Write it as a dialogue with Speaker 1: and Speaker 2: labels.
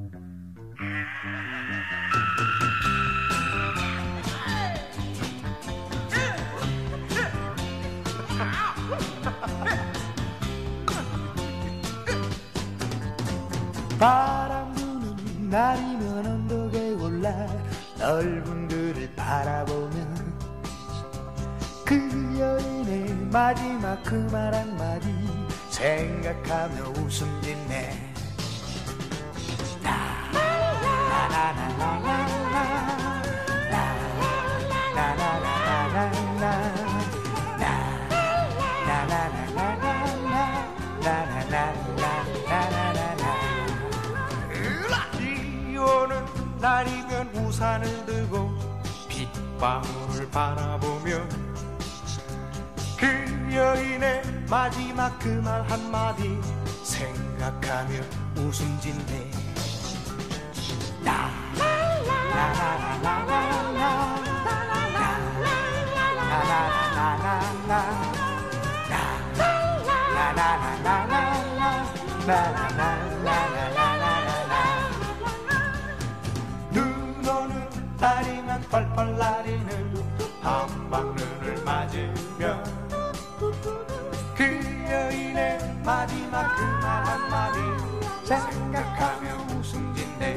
Speaker 1: 바람 부는 날이면 언덕에 올라 넓은 들을 바라보면 그 여인의 마지막 그 말 한마디 생각하며 웃음 짓네. 비 오는 날이면 우산을 들고 빗방울을 바라보며 그 여인의 마지막 그 말 한마디 생각하며 웃음 짓네. 눈 오는 날이면 펄펄 날이는 한방눈을 맞으며 그 여인의 마지막 그 말 한마디 생각하며 웃음 짓네.